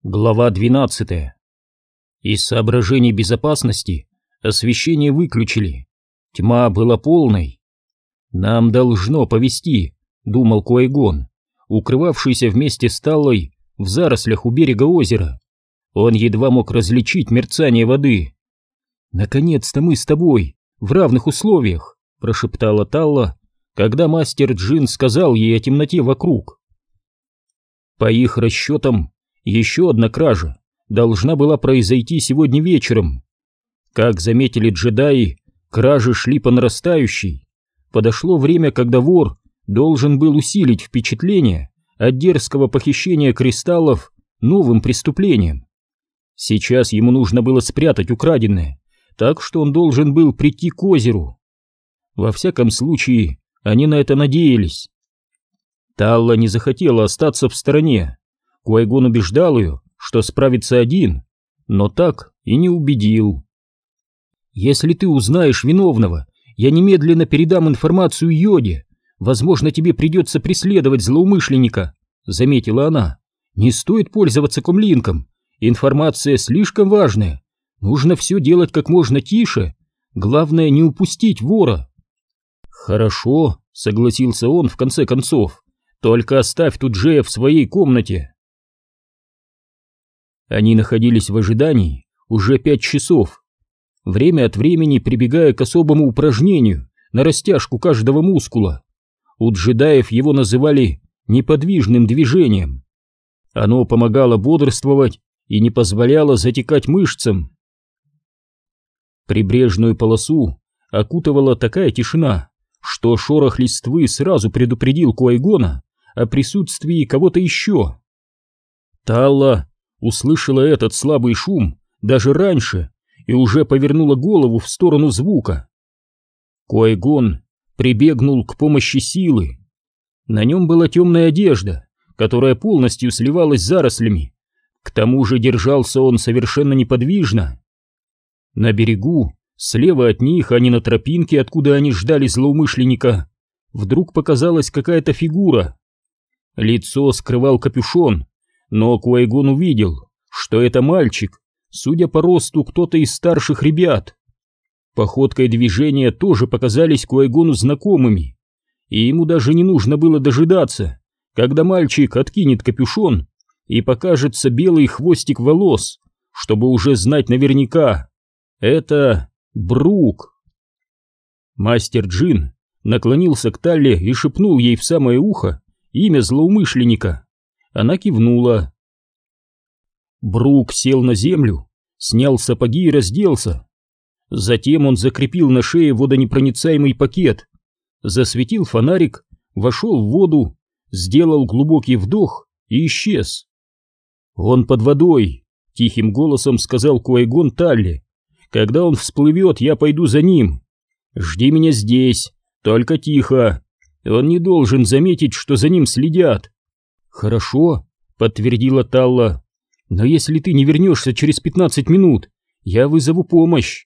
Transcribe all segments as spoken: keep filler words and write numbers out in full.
Глава двенадцатая. Из соображений безопасности освещение выключили. Тьма была полной. «Нам должно повезти», — думал Куайгон, укрывавшийся вместе с Таллой в зарослях у берега озера. Он едва мог различить мерцание воды. «Наконец-то мы с тобой в равных условиях», — прошептала Талла, когда мастер Джин сказал ей о темноте вокруг. По их расчетам, еще одна кража должна была произойти сегодня вечером. Как заметили джедаи, кражи шли по нарастающей. Подошло время, когда вор должен был усилить впечатление от дерзкого похищения кристаллов новым преступлением. Сейчас ему нужно было спрятать украденное, так что он должен был прийти к озеру. Во всяком случае, они на это надеялись. Талла не захотела остаться в стороне. Куайгон убеждал ее, что справится один, но так и не убедил. «Если ты узнаешь виновного, я немедленно передам информацию Йоде. Возможно, тебе придется преследовать злоумышленника», — заметила она. «Не стоит пользоваться комлинком. Информация слишком важная. Нужно все делать как можно тише. Главное, не упустить вора». «Хорошо», — согласился он в конце концов. «Только оставь тут Джея в своей комнате». Они находились в ожидании уже пять часов, время от времени прибегая к особому упражнению на растяжку каждого мускула. У джедаев его называли неподвижным движением. Оно помогало бодрствовать и не позволяло затекать мышцам. Прибрежную полосу окутывала такая тишина, что шорох листвы сразу предупредил Куайгона о присутствии кого-то еще. Талла услышала этот слабый шум даже раньше и уже повернула голову в сторону звука. Куайгон прибегнул к помощи силы. На нем была темная одежда, которая полностью сливалась с зарослями. К тому же держался он совершенно неподвижно. На берегу, слева от них, а не на тропинке, откуда они ждали злоумышленника, вдруг показалась какая-то фигура. Лицо скрывал капюшон, но Куайгон увидел, что это мальчик, судя по росту, кто-то из старших ребят. Походка и движения тоже показались Куайгону знакомыми, и ему даже не нужно было дожидаться, когда мальчик откинет капюшон и покажется белый хвостик волос, чтобы уже знать наверняка. Это Брук. Мастер Джин наклонился к Талле и шепнул ей в самое ухо имя злоумышленника. Она кивнула. Брук сел на землю, снял сапоги и разделся. Затем он закрепил на шее водонепроницаемый пакет, засветил фонарик, вошел в воду, сделал глубокий вдох и исчез. «Он под водой», — тихим голосом сказал Куайгон Талле. «Когда он всплывет, я пойду за ним. Жди меня здесь, только тихо. Он не должен заметить, что за ним следят». «Хорошо», — подтвердила Талла, — «но если ты не вернешься через пятнадцать минут, я вызову помощь».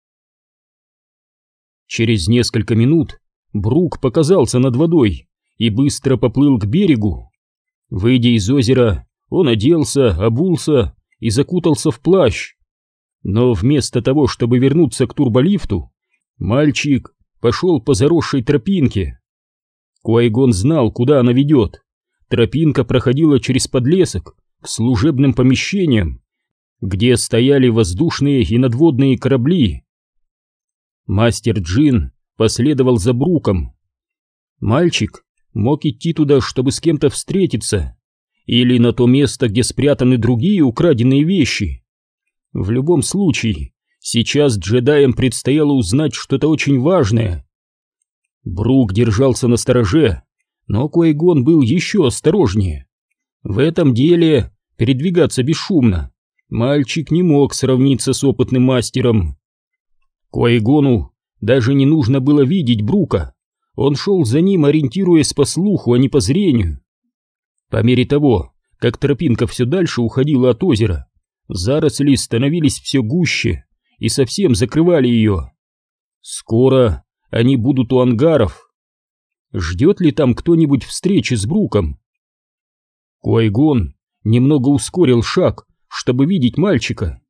Через несколько минут Брук показался над водой и быстро поплыл к берегу. Выйдя из озера, он оделся, обулся и закутался в плащ. Но вместо того, чтобы вернуться к турболифту, мальчик пошел по заросшей тропинке. Куайгон знал, куда она ведет. Тропинка проходила через подлесок к служебным помещениям, где стояли воздушные и надводные корабли. Мастер Джин последовал за Бруком. Мальчик мог идти туда, чтобы с кем-то встретиться, или на то место, где спрятаны другие украденные вещи. В любом случае, сейчас джедаям предстояло узнать что-то очень важное. Брук держался настороже, но Куайгон был еще осторожнее. В этом деле передвигаться бесшумно мальчик не мог сравниться с опытным мастером. Куайгону даже не нужно было видеть Брука, он шел за ним, ориентируясь по слуху, а не по зрению. По мере того, как тропинка все дальше уходила от озера, заросли становились все гуще и совсем закрывали ее. Скоро они будут у ангаров. Ждет ли там кто-нибудь встречи с Бруком? Куайгон немного ускорил шаг, чтобы видеть мальчика.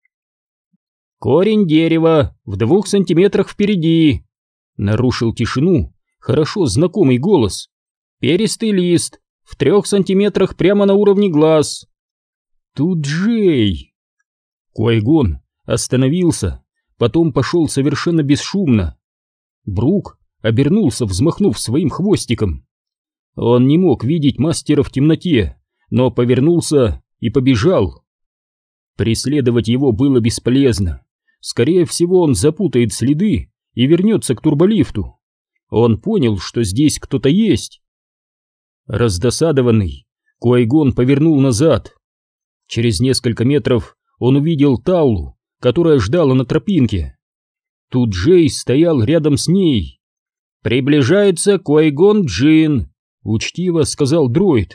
«Корень дерева в двух сантиметрах впереди», — нарушил тишину хорошо знакомый голос. «Перистый лист в трех сантиметрах прямо на уровне глаз». «Тут Джей!» Куайгон остановился, потом пошел совершенно бесшумно. Брук обернулся, взмахнув своим хвостиком. Он не мог видеть мастера в темноте, но повернулся и побежал. Преследовать его было бесполезно. Скорее всего, он запутает следы и вернется к турболифту. Он понял, что здесь кто-то есть. Раздосадованный, Куайгон повернул назад. Через несколько метров он увидел Таллу, которая ждала на тропинке. Тут Джей стоял рядом с ней. «Приближается Куайгон Джин», — учтиво сказал дроид.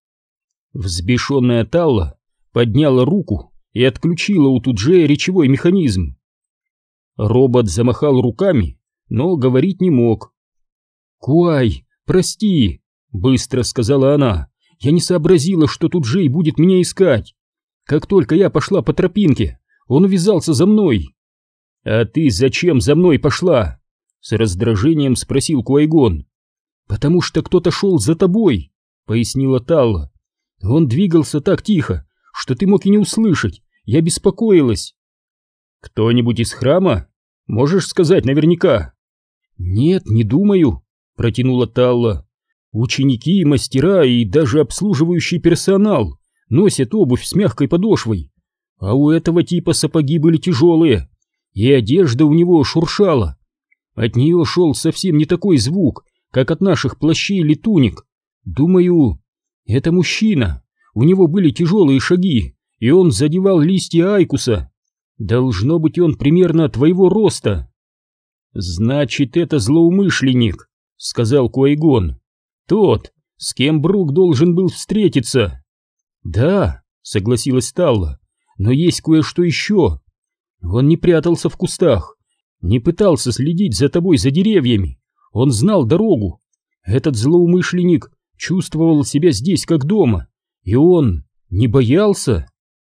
Взбешенная Талла подняла руку и отключила у Туджея речевой механизм. Робот замахал руками, но говорить не мог. «Куай, прости», — быстро сказала она, — «я не сообразила, что Туджей будет меня искать. Как только я пошла по тропинке, он увязался за мной». «А ты зачем за мной пошла?» — с раздражением спросил Куайгон. «Потому что кто-то шел за тобой», — пояснила Талла. «Он двигался так тихо, что ты мог и не услышать. Я беспокоилась». «Кто-нибудь из храма? Можешь сказать наверняка?» «Нет, не думаю», — протянула Талла. «Ученики, мастера и даже обслуживающий персонал носят обувь с мягкой подошвой, а у этого типа сапоги были тяжелые, и одежда у него шуршала. От нее шел совсем не такой звук, как от наших плащей или туник. Думаю, это мужчина, у него были тяжелые шаги, и он задевал листья айкуса. Должно быть, он примерно твоего роста». «Значит, это злоумышленник», — сказал Куайгон. «Тот, с кем Брук должен был встретиться». «Да», — согласилась Талла, — «но есть кое-что еще. Он не прятался в кустах, не пытался следить за тобой за деревьями. Он знал дорогу. Этот злоумышленник чувствовал себя здесь как дома, и он не боялся».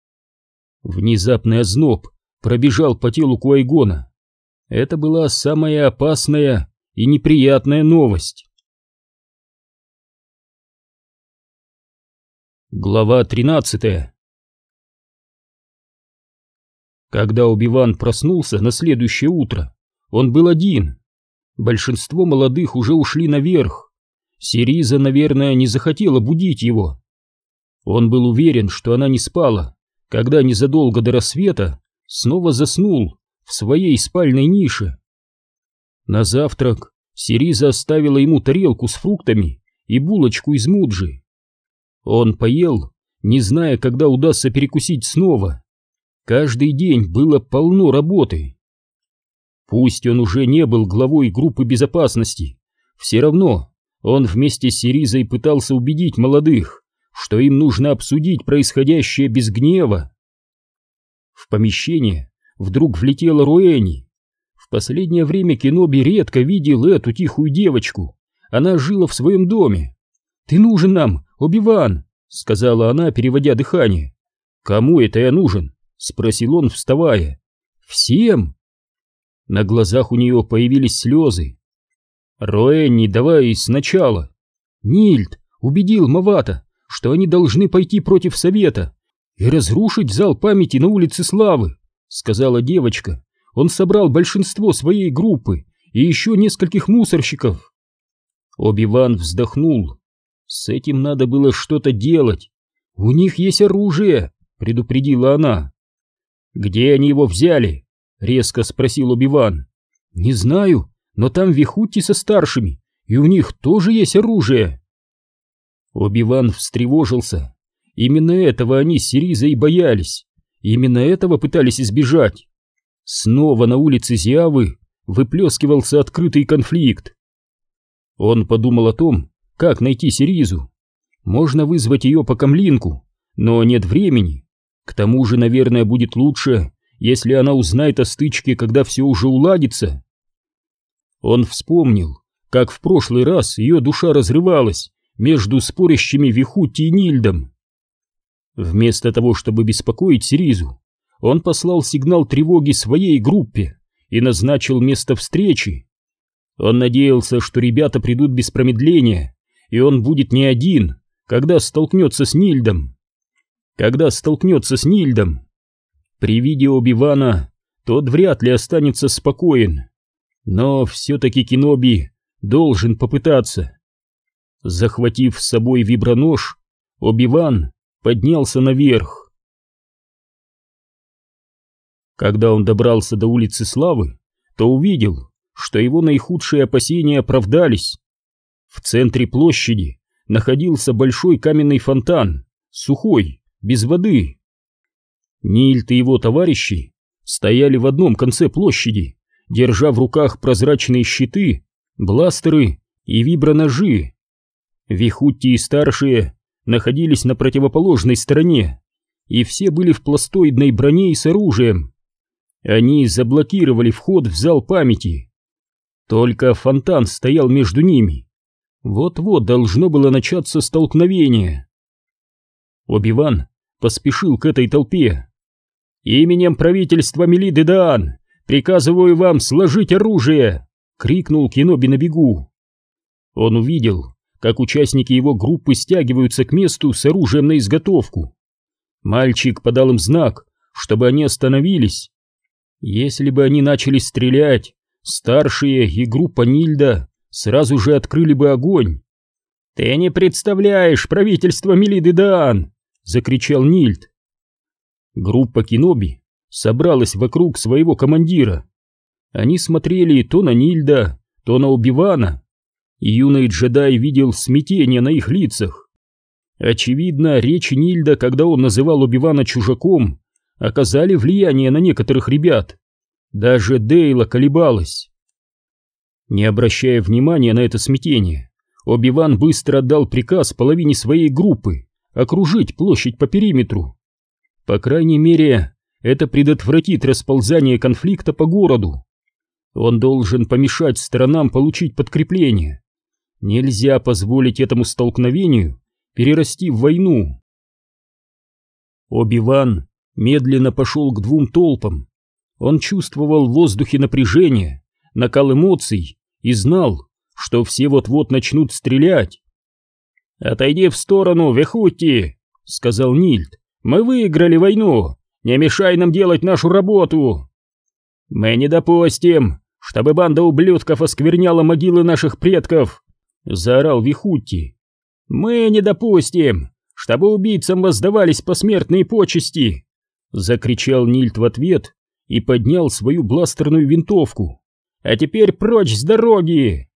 Внезапный озноб пробежал по телу Куайгона. Это была самая опасная и неприятная новость. Глава тринадцатая. Когда Оби-Ван проснулся на следующее утро, он был один. Большинство молодых уже ушли наверх. Сириза, наверное, не захотела будить его. Он был уверен, что она не спала, когда незадолго до рассвета снова заснул в своей спальной нише. На завтрак Сириза оставила ему тарелку с фруктами и булочку из муджи. Он поел, не зная, когда удастся перекусить снова. Каждый день было полно работы. Пусть он уже не был главой группы безопасности, все равно он вместе с Сиризой пытался убедить молодых, что им нужно обсудить происходящее без гнева. В помещение вдруг влетела Руэни. В последнее время Кеноби редко видел эту тихую девочку. Она жила в своем доме. «Ты нужен нам, Оби-Ван», — сказала она, переводя дыхание. «Кому это я нужен?» — спросил он, вставая. «Всем». На глазах у нее появились слезы. «Руэни, давай сначала». «Нильд убедил Мавата, что они должны пойти против совета и разрушить зал памяти на улице Славы», — сказала девочка. «Он собрал большинство своей группы и еще нескольких мусорщиков». Оби-Ван вздохнул. С этим надо было что-то делать. «У них есть оружие», — предупредила она. «Где они его взяли?» — резко спросил Оби-Ван. «Не знаю, но там Вихутти со старшими, и у них тоже есть оружие». Оби-Ван встревожился. Именно этого они с Сиризой боялись. Именно этого пытались избежать. Снова на улице Зиавы выплескивался открытый конфликт. Он подумал о том, как найти Сиризу. Можно вызвать ее по камлинку, но нет времени. К тому же, наверное, будет лучше, если она узнает о стычке, когда все уже уладится. Он вспомнил, как в прошлый раз ее душа разрывалась между спорящими Вихутти и Нильдом. Вместо того, чтобы беспокоить Сиризу, он послал сигнал тревоги своей группе и назначил место встречи. Он надеялся, что ребята придут без промедления, и он будет не один, когда столкнется с Нильдом. Когда столкнется с Нильдом. При виде Оби-Вана тот вряд ли останется спокоен, но все-таки Кеноби должен попытаться. Захватив с собой вибронож, Оби-Ван поднялся наверх. Когда он добрался до улицы Славы, то увидел, что его наихудшие опасения оправдались. В центре площади находился большой каменный фонтан, сухой, без воды. Нильд и его товарищи стояли в одном конце площади, держа в руках прозрачные щиты, бластеры и виброножи. Вихутти и старшие находились на противоположной стороне, и все были в пластоидной броне и с оружием. Они заблокировали вход в зал памяти. Только фонтан стоял между ними. Вот-вот должно было начаться столкновение. Оби-Ван поспешил к этой толпе. «Именем правительства Мелиды-Даан приказываю вам сложить оружие!» — крикнул Кеноби на бегу. Он увидел, как участники его группы стягиваются к месту с оружием на изготовку. Мальчик подал им знак, чтобы они остановились. Если бы они начали стрелять, старшие и группа Нильда сразу же открыли бы огонь. «Ты не представляешь правительство Мелиды-Даан!» — закричал Нильд. Группа Кеноби собралась вокруг своего командира. Они смотрели то на Нильда, то на Оби-Вана, и юный джедай видел смятение на их лицах. Очевидно, речи Нильда, когда он называл Оби-Вана чужаком, оказали влияние на некоторых ребят. Даже Дейла колебалась. Не обращая внимания на это смятение, Оби-Ван быстро отдал приказ половине своей группы окружить площадь по периметру. По крайней мере, это предотвратит расползание конфликта по городу. Он должен помешать сторонам получить подкрепление. Нельзя позволить этому столкновению перерасти в войну. Оби-Ван медленно пошел к двум толпам. Он чувствовал в воздухе напряжение, накал эмоций и знал, что все вот-вот начнут стрелять. «Отойди в сторону, Вихутти!» — сказал Нильд. «Мы выиграли войну! Не мешай нам делать нашу работу!» «Мы не допустим, чтобы банда ублюдков оскверняла могилы наших предков!» — заорал Вихутти. «Мы не допустим, чтобы убийцам воздавались посмертные почести!» — закричал Нильд в ответ и поднял свою бластерную винтовку. «А теперь прочь с дороги!»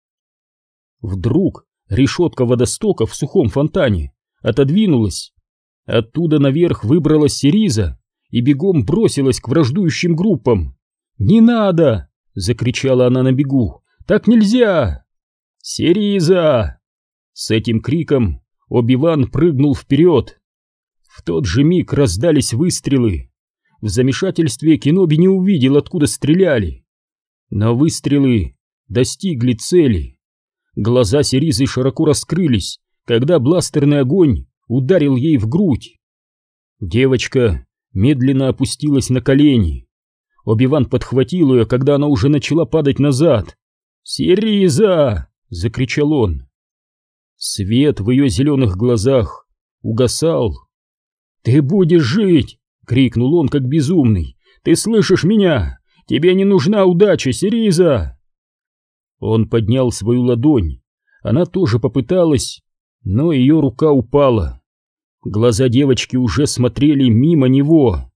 Вдруг решетка водостока в сухом фонтане отодвинулась. Оттуда наверх выбралась Сириза и бегом бросилась к враждующим группам. «Не надо!» — закричала она на бегу. «Так нельзя!» «Сириза!» С этим криком Оби-Ван прыгнул вперед. В тот же миг раздались выстрелы. В замешательстве Кеноби не увидел, откуда стреляли. Но выстрелы достигли цели. Глаза Сиризы широко раскрылись, когда бластерный огонь ударил ей в грудь. Девочка медленно опустилась на колени. Оби-Ван подхватил ее, когда она уже начала падать назад. «Сириза!» — закричал он. Свет в ее зеленых глазах угасал. «Ты будешь жить!» — крикнул он, как безумный. «Ты слышишь меня? Тебе не нужна удача, Сириза!» Он поднял свою ладонь. Она тоже попыталась, но ее рука упала. Глаза девочки уже смотрели мимо него.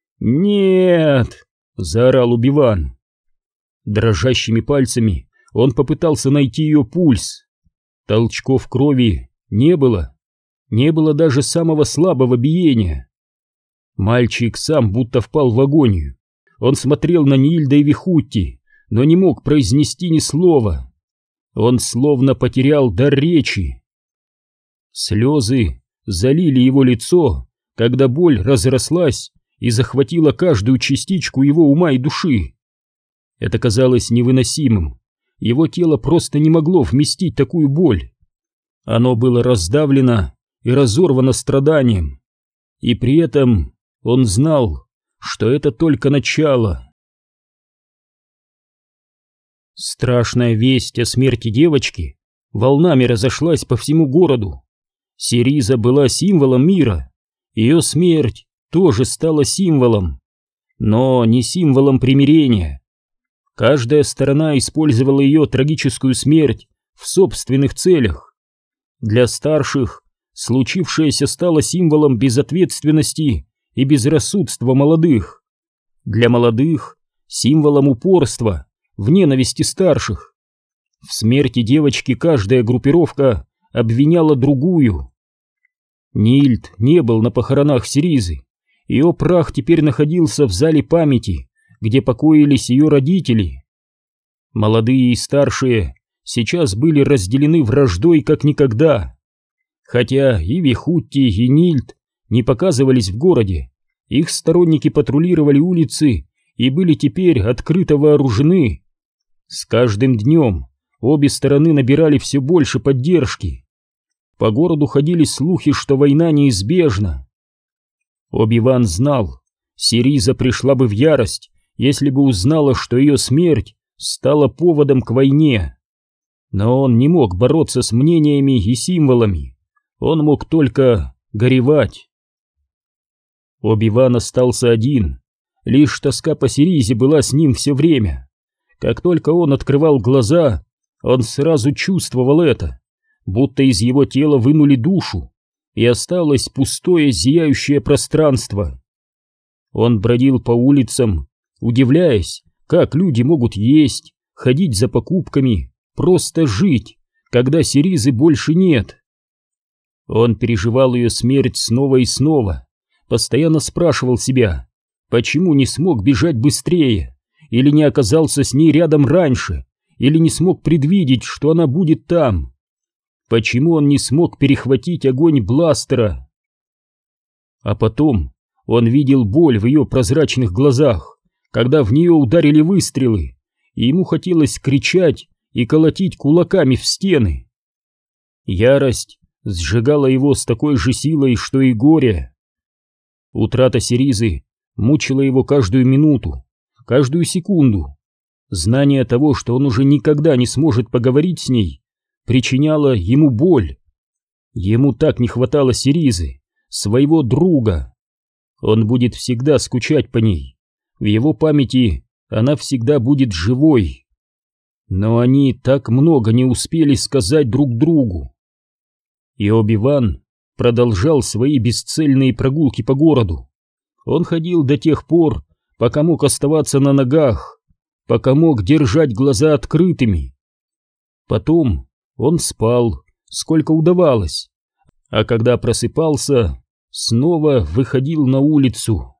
«Нет!» — заорал Оби-Ван. Дрожащими пальцами он попытался найти ее пульс. Толчков крови не было. Не было даже самого слабого биения. Мальчик сам будто впал в агонию. Он смотрел на Нильда и Вихутти, но не мог произнести ни слова. Он словно потерял дар речи. Слезы залили его лицо, когда боль разрослась и захватила каждую частичку его ума и души. Это казалось невыносимым. Его тело просто не могло вместить такую боль. Оно было раздавлено и разорвано страданием. и при этом он знал, что это только начало. Страшная весть о смерти девочки волнами разошлась по всему городу. Сириза была символом мира, ее смерть тоже стала символом, но не символом примирения. Каждая сторона использовала ее трагическую смерть в собственных целях. Для старших случившееся стало символом безответственности и безрассудства молодых. Для молодых — символом упорства в ненависти старших. В смерти девочки каждая группировка обвиняла другую. Нильд не был на похоронах Сиризы. Ее прах теперь находился в зале памяти, где покоились ее родители. Молодые и старшие сейчас были разделены враждой как никогда. Хотя и Вихутти, и Нильд не показывались в городе, их сторонники патрулировали улицы и были теперь открыто вооружены. С каждым днем обе стороны набирали все больше поддержки. По городу ходили слухи, что война неизбежна. Оби-Ван знал, Сириза пришла бы в ярость, если бы узнала, что ее смерть стала поводом к войне. Но он не мог бороться с мнениями и символами, он мог только горевать. Оби-Ван остался один, лишь тоска по Сиризе была с ним все время. Как только он открывал глаза, он сразу чувствовал это, будто из его тела вынули душу, и осталось пустое зияющее пространство. Он бродил по улицам, удивляясь, как люди могут есть, ходить за покупками, просто жить, когда Сиризы больше нет. Он переживал ее смерть снова и снова, постоянно спрашивал себя, почему не смог бежать быстрее, или не оказался с ней рядом раньше, или не смог предвидеть, что она будет там. Почему он не смог перехватить огонь бластера? А потом он видел боль в ее прозрачных глазах, когда в нее ударили выстрелы, и ему хотелось кричать и колотить кулаками в стены. Ярость сжигала его с такой же силой, что и горе. Утрата Сиризы мучила его каждую минуту, каждую секунду. Знание того, что он уже никогда не сможет поговорить с ней, причиняло ему боль. Ему так не хватало Сиризы, своего друга. Он будет всегда скучать по ней. В его памяти она всегда будет живой. Но они так много не успели сказать друг другу. И Оби-Ван продолжал свои бесцельные прогулки по городу. Он ходил до тех пор, пока мог оставаться на ногах, пока мог держать глаза открытыми. Потом он спал, сколько удавалось, а когда просыпался, снова выходил на улицу.